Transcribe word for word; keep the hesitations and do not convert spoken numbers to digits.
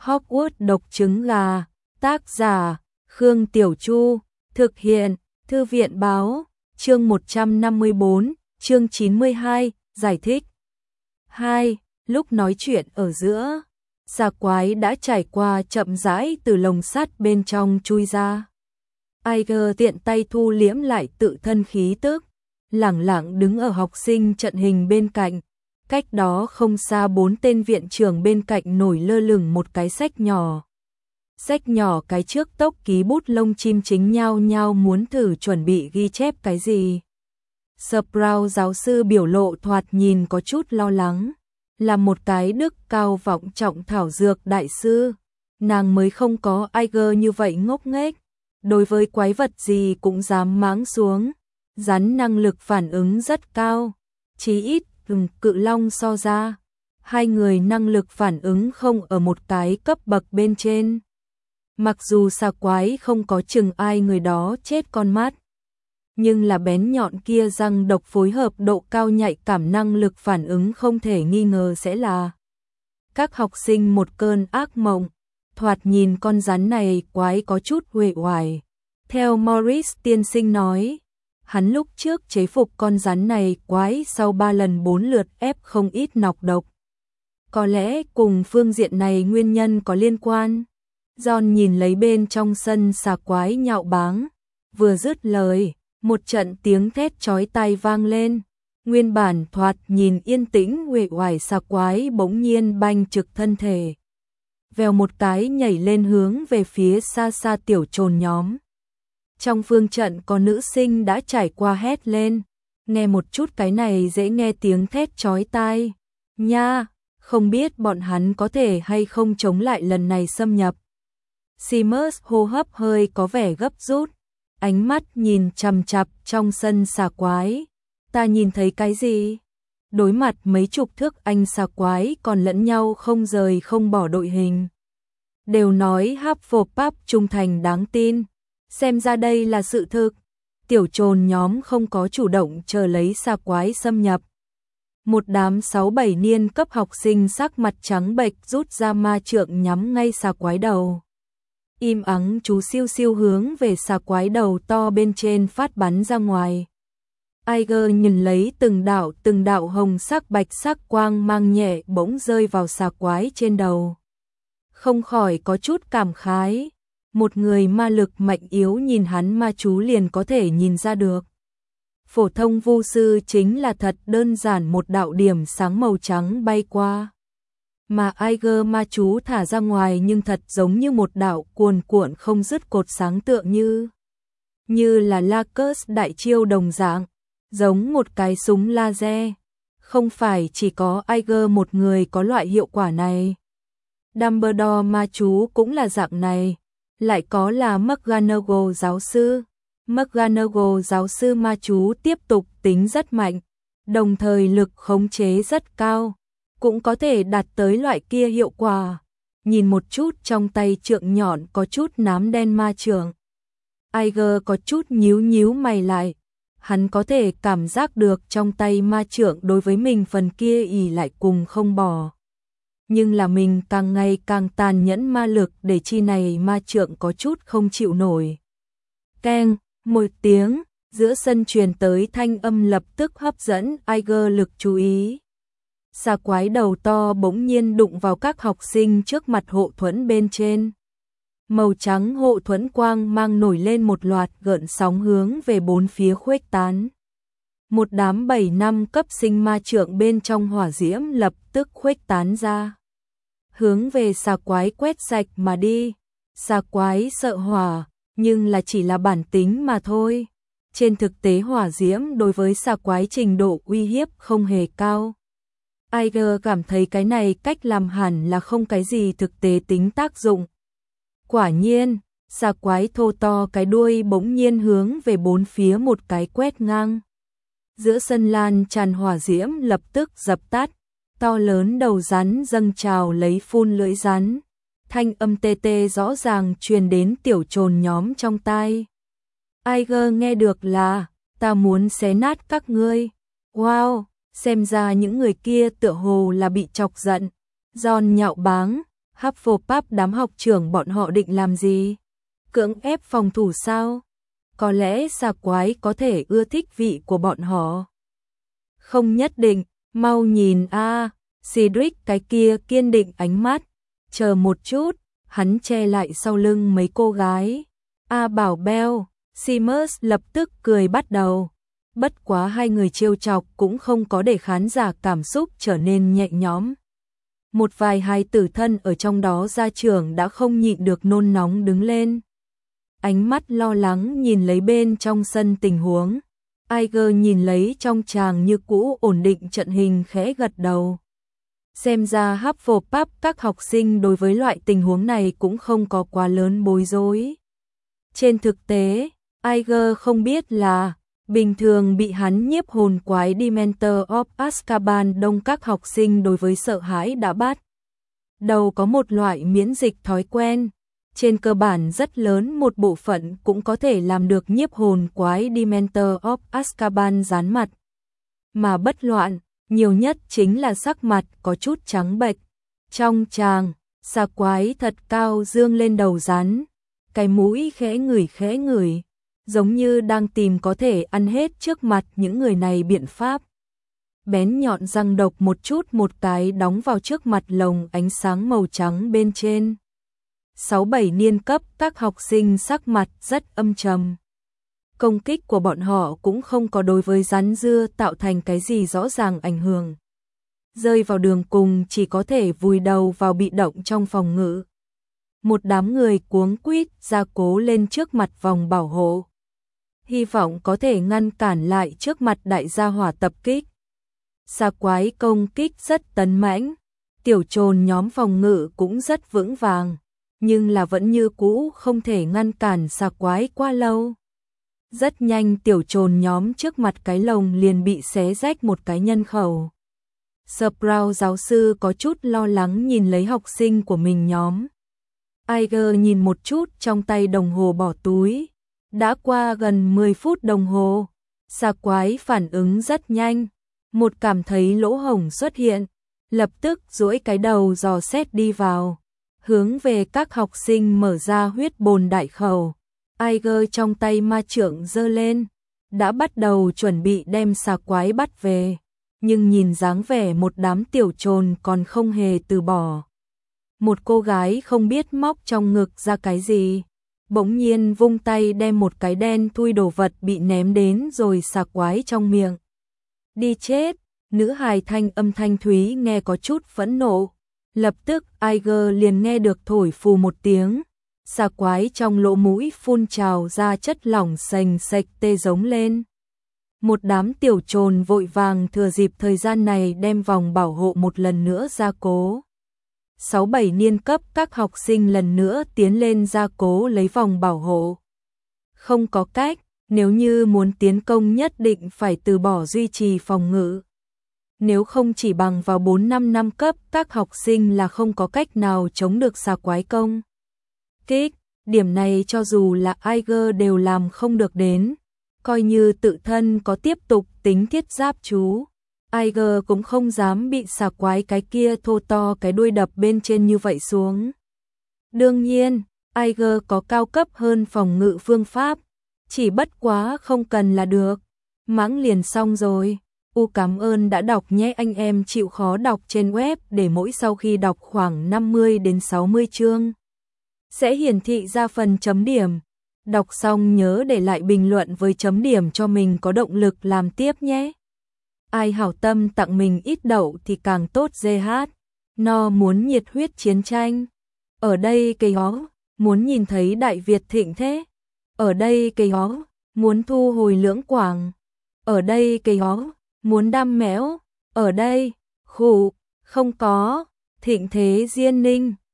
Hogwarts độc trứng gà, tác giả, Khương Tiểu Chu, thực hiện, Thư viện báo, chương một trăm năm mươi bốn, chương chín mươi hai, giải thích. hai. Lúc nói chuyện ở giữa, xà quái đã trải qua chậm rãi từ lồng sắt bên trong chui ra. Iger tiện tay thu liễm lại tự thân khí tức, lẳng lặng đứng ở học sinh trận hình bên cạnh. Cách đó không xa bốn tên viện trưởng bên cạnh nổi lơ lửng một cái sách nhỏ. Sách nhỏ cái trước tốc ký bút lông chim chính nhao nhao muốn thử chuẩn bị ghi chép cái gì. Sprout giáo sư biểu lộ thoạt nhìn có chút lo lắng, là một cái đức cao vọng trọng thảo dược đại sư, nàng mới không có Iger như vậy ngốc nghếch, đối với quái vật gì cũng dám máng xuống, rắn năng lực phản ứng rất cao, chí ít cùng cự long so ra, hai người năng lực phản ứng không ở một cái cấp bậc bên trên. Mặc dù xà quái không có chừng ai người đó chết con mắt, nhưng là bén nhọn kia răng độc phối hợp độ cao nhạy cảm năng lực phản ứng không thể nghi ngờ sẽ là các học sinh một cơn ác mộng. Thoạt nhìn con rắn này quái có chút uể oải. Theo Morris tiên sinh nói, hắn lúc trước chế phục con rắn này quái sau ba lần bốn lượt ép không ít nọc độc. Có lẽ cùng phương diện này nguyên nhân có liên quan. John nhìn lấy bên trong sân xà quái nhạo báng, vừa dứt lời, một trận tiếng thét chói tai vang lên. Nguyên bản thoạt nhìn yên tĩnh uể oải xà quái bỗng nhiên banh trực thân thể, vèo một cái nhảy lên hướng về phía xa xa tiểu trồn nhóm. Trong phương trận có nữ sinh đã trải qua hét lên, nghe một chút cái này dễ nghe tiếng thét chói tai. Nha, không biết bọn hắn có thể hay không chống lại lần này xâm nhập. Seamus hô hấp hơi có vẻ gấp rút, ánh mắt nhìn chằm chằm trong sân xà quái. Ta nhìn thấy cái gì? Đối mặt mấy chục thước anh xà quái còn lẫn nhau không rời không bỏ đội hình. Đều nói Hufflepuff trung thành đáng tin. Xem ra đây là sự thực. Tiểu trồn nhóm không có chủ động chờ lấy xà quái xâm nhập. Một đám sáu bảy niên cấp học sinh sắc mặt trắng bệch rút ra ma trượng nhắm ngay xà quái đầu. Im ắng chú siêu siêu hướng về xà quái đầu to bên trên phát bắn ra ngoài. Iger nhìn lấy từng đạo từng đạo hồng sắc bạch sắc quang mang nhẹ bỗng rơi vào xà quái trên đầu. Không khỏi có chút cảm khái. Một người ma lực mạnh yếu nhìn hắn ma chú liền có thể nhìn ra được. Phổ thông vu sư chính là thật đơn giản một đạo điểm sáng màu trắng bay qua. Mà Iger ma chú thả ra ngoài nhưng thật giống như một đạo cuồn cuộn không dứt cột sáng tựa như. Như là Lacus đại chiêu đồng dạng, giống một cái súng laser. Không phải chỉ có Iger một người có loại hiệu quả này. Dumbledore ma chú cũng là dạng này. Lại có là McGonagall giáo sư. McGonagall giáo sư ma chú tiếp tục tính rất mạnh, đồng thời lực khống chế rất cao, cũng có thể đạt tới loại kia hiệu quả. Nhìn một chút trong tay trượng nhọn có chút nám đen ma trượng. Iger có chút nhíu nhíu mày lại. Hắn có thể cảm giác được trong tay ma trượng đối với mình phần kia ỉ lại cùng không bỏ. Nhưng là mình càng ngày càng tàn nhẫn ma lực để chi này ma trượng có chút không chịu nổi. Keng, một tiếng, giữa sân truyền tới thanh âm lập tức hấp dẫn Iger lực chú ý. Xà quái đầu to bỗng nhiên đụng vào các học sinh trước mặt hộ thuẫn bên trên. Màu trắng hộ thuẫn quang mang nổi lên một loạt gợn sóng hướng về bốn phía khuếch tán. Một đám bảy năm cấp sinh ma trượng bên trong hỏa diễm lập tức khuếch tán ra. Hướng về xà quái quét sạch mà đi. Xà quái sợ hỏa, nhưng là chỉ là bản tính mà thôi. Trên thực tế hỏa diễm đối với xà quái trình độ uy hiếp không hề cao. Iger cảm thấy cái này cách làm hẳn là không cái gì thực tế tính tác dụng. Quả nhiên, xà quái thô to cái đuôi bỗng nhiên hướng về bốn phía một cái quét ngang. Giữa sân lan tràn hỏa diễm lập tức dập tắt, to lớn đầu rắn dâng trào lấy phun lưỡi rắn. Thanh âm tê tê rõ ràng truyền đến tiểu trồn nhóm trong tai. Iger nghe được là, ta muốn xé nát các ngươi. Wow, xem ra những người kia tựa hồ là bị chọc giận. John nhạo báng, Hufflepuff đám học trưởng bọn họ định làm gì? Cưỡng ép phòng thủ sao? Có lẽ xà quái có thể ưa thích vị của bọn họ. Không nhất định, mau nhìn a, à, Cedric cái kia kiên định ánh mắt. Chờ một chút, hắn che lại sau lưng mấy cô gái. A à, bảo Bell, Seamus lập tức cười bắt đầu. Bất quá hai người trêu chọc cũng không có để khán giả cảm xúc trở nên nhẹ nhõm. Một vài hài tử thân ở trong đó gia trưởng đã không nhịn được nôn nóng đứng lên. Ánh mắt lo lắng nhìn lấy bên trong sân tình huống. Iger nhìn lấy trong tràng như cũ ổn định trận hình khẽ gật đầu. Xem ra Hufflepuff các học sinh đối với loại tình huống này cũng không có quá lớn bối rối. Trên thực tế, Iger không biết là bình thường bị hắn nhiếp hồn quái Dementor of Azkaban đông các học sinh đối với sợ hãi đã bắt đầu có một loại miễn dịch thói quen. Trên cơ bản rất lớn một bộ phận cũng có thể làm được nhiếp hồn quái Dementor of Azkaban dán mặt. Mà bất loạn, nhiều nhất chính là sắc mặt có chút trắng bệch. Trong tràng, xà quái thật cao dương lên đầu rắn, cái mũi khẽ ngửi khẽ ngửi, giống như đang tìm có thể ăn hết trước mặt những người này biện pháp. Bén nhọn răng độc một chút một cái đóng vào trước mặt lồng ánh sáng màu trắng bên trên. Sáu bảy niên cấp các học sinh sắc mặt rất âm trầm. Công kích của bọn họ cũng không có đối với rắn dưa tạo thành cái gì rõ ràng ảnh hưởng. Rơi vào đường cùng chỉ có thể vùi đầu vào bị động trong phòng ngự. Một đám người cuống quýt ra cố lên trước mặt vòng bảo hộ. Hy vọng có thể ngăn cản lại trước mặt đại gia hỏa tập kích. Xà quái công kích rất tấn mãnh, tiểu trồn nhóm phòng ngự cũng rất vững vàng, nhưng là vẫn như cũ không thể ngăn cản xà quái qua lâu. Rất nhanh tiểu trồn nhóm trước mặt cái lồng liền bị xé rách một cái nhân khẩu. Sprout giáo sư có chút lo lắng nhìn lấy học sinh của mình nhóm. Iger nhìn một chút trong tay đồng hồ bỏ túi. Đã qua gần mười phút đồng hồ, xà quái phản ứng rất nhanh. Một cảm thấy lỗ hổng xuất hiện, lập tức duỗi cái đầu dò xét đi vào, hướng về các học sinh mở ra huyết bồn đại khẩu. Iger trong tay ma trượng giơ lên, đã bắt đầu chuẩn bị đem xà quái bắt về, nhưng nhìn dáng vẻ một đám tiểu trồn còn không hề từ bỏ. Một cô gái không biết móc trong ngực ra cái gì, bỗng nhiên vung tay đem một cái đen thui đồ vật bị ném đến rồi xà quái trong miệng. Đi chết, nữ hài thanh âm thanh thúy nghe có chút phẫn nộ. Lập tức Iger liền nghe được thổi phù một tiếng. Xà quái trong lỗ mũi phun trào ra chất lỏng sành sạch tê giống lên. Một đám tiểu trồn vội vàng thừa dịp thời gian này đem vòng bảo hộ một lần nữa gia cố. Sáu bảy niên cấp các học sinh lần nữa tiến lên gia cố lấy vòng bảo hộ. Không có cách, nếu như muốn tiến công nhất định phải từ bỏ duy trì phòng ngự. Nếu không chỉ bằng vào bốn năm năm cấp các học sinh là không có cách nào chống được xà quái công kích. Điểm này cho dù là Iger đều làm không được đến. Coi như tự thân có tiếp tục tính thiết giáp chú, Iger cũng không dám bị xà quái cái kia thô to cái đuôi đập bên trên như vậy xuống. Đương nhiên, Iger có cao cấp hơn phòng ngự phương pháp, chỉ bất quá không cần là được. Mãng liền xong rồi. U cảm ơn đã đọc nhé anh em chịu khó đọc trên web để mỗi sau khi đọc khoảng năm mươi đến sáu mươi chương sẽ hiển thị ra phần chấm điểm. Đọc xong nhớ để lại bình luận với chấm điểm cho mình có động lực làm tiếp nhé. Ai hảo tâm tặng mình ít đậu thì càng tốt giê hát. No muốn nhiệt huyết chiến tranh. Ở đây cây hó, muốn nhìn thấy Đại Việt thịnh thế. Ở đây cây hó, muốn thu hồi lưỡng quảng. Ở đây cây hó, muốn đam méo. Ở đây, khủ, không có, thịnh thế diên ninh.